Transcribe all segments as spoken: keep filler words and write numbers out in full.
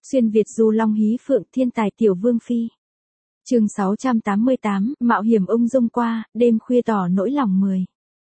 Xuyên Việt du long hí phượng thiên tài tiểu vương phi. Chương sáu trăm tám mươi tám, mạo hiểm ung dung qua, đêm khuya tỏ nỗi lòng mười.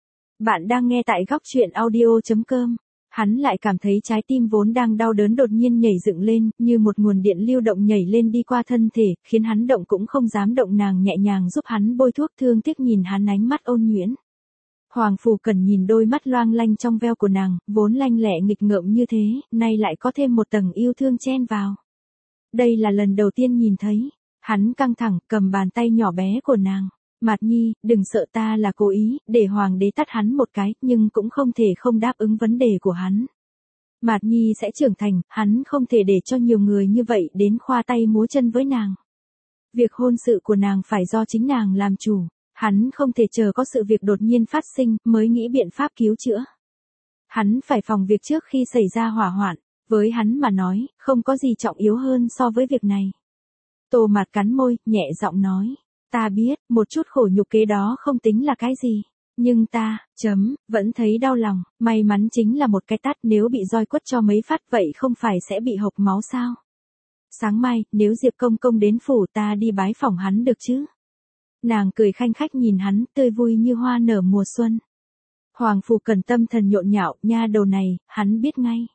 Bạn đang nghe tại góc truyện audio chấm com. Hắn lại cảm thấy trái tim vốn đang đau đớn đột nhiên nhảy dựng lên, như một nguồn điện lưu động nhảy lên đi qua thân thể, khiến hắn động cũng không dám động. Nàng nhẹ nhàng giúp hắn bôi thuốc, thương tiếc nhìn hắn ánh mắt ôn nhuyễn. Hoàng Phủ Cẩn nhìn đôi mắt loang lanh trong veo của nàng, vốn lanh lẹ nghịch ngợm như thế, nay lại có thêm một tầng yêu thương chen vào. Đây là lần đầu tiên nhìn thấy. Hắn căng thẳng, cầm bàn tay nhỏ bé của nàng. Mạt Nhi, đừng sợ, ta là cố ý, để hoàng đế tắt hắn một cái, nhưng cũng không thể không đáp ứng vấn đề của hắn. Mạt Nhi sẽ trưởng thành, hắn không thể để cho nhiều người như vậy đến khoa tay múa chân với nàng. Việc hôn sự của nàng phải do chính nàng làm chủ. Hắn không thể chờ có sự việc đột nhiên phát sinh, mới nghĩ biện pháp cứu chữa. Hắn phải phòng việc trước khi xảy ra hỏa hoạn. Với hắn mà nói, không có gì trọng yếu hơn so với việc này. Tô Mạt cắn môi, nhẹ giọng nói. Ta biết, một chút khổ nhục kế đó không tính là cái gì. Nhưng ta, chấm, vẫn thấy đau lòng. May mắn chính là một cái tát, nếu bị roi quất cho mấy phát vậy không phải sẽ bị hộc máu sao. Sáng mai, nếu Diệp Công Công đến phủ ta đi bái phỏng hắn được chứ. Nàng cười khanh khách nhìn hắn, tươi vui như hoa nở mùa xuân. Hoàng Phủ Cẩn tâm thần nhộn nhạo, nha đầu này, hắn biết ngay.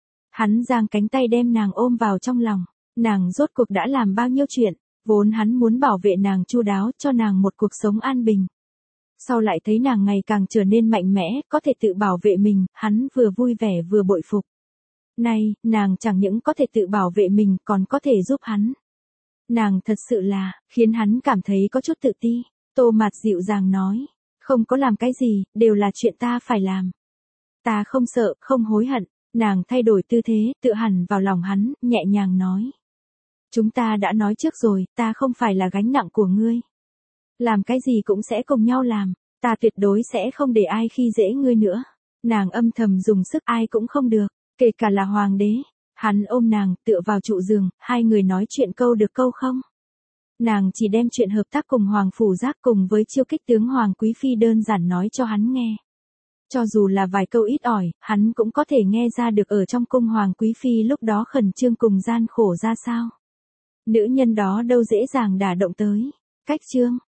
Hắn giang cánh tay đem nàng ôm vào trong lòng. Nàng rốt cuộc đã làm bao nhiêu chuyện, vốn hắn muốn bảo vệ nàng chu đáo, cho nàng một cuộc sống an bình. Sau lại thấy nàng ngày càng trở nên mạnh mẽ, có thể tự bảo vệ mình, hắn vừa vui vẻ vừa bội phục. Nay, nàng chẳng những có thể tự bảo vệ mình, còn có thể giúp hắn. Nàng thật sự là, khiến hắn cảm thấy có chút tự ti. Tô Mạt dịu dàng nói, không có làm cái gì, đều là chuyện ta phải làm. Ta không sợ, không hối hận. Nàng thay đổi tư thế, tự hẳn vào lòng hắn, nhẹ nhàng nói. Chúng ta đã nói trước rồi, ta không phải là gánh nặng của ngươi. Làm cái gì cũng sẽ cùng nhau làm, ta tuyệt đối sẽ không để ai khi dễ ngươi nữa. Nàng âm thầm dùng sức, ai cũng không được, kể cả là hoàng đế. Hắn ôm nàng, tựa vào trụ giường, hai người nói chuyện câu được câu không. Nàng chỉ đem chuyện hợp tác cùng Hoàng Phủ Giác cùng với chiêu kích tướng Hoàng Quý Phi đơn giản nói cho hắn nghe. Cho dù là vài câu ít ỏi, hắn cũng có thể nghe ra được ở trong cung Hoàng Quý Phi lúc đó khẩn trương cùng gian khổ ra sao. Nữ nhân đó đâu dễ dàng đả động tới. Cách chương,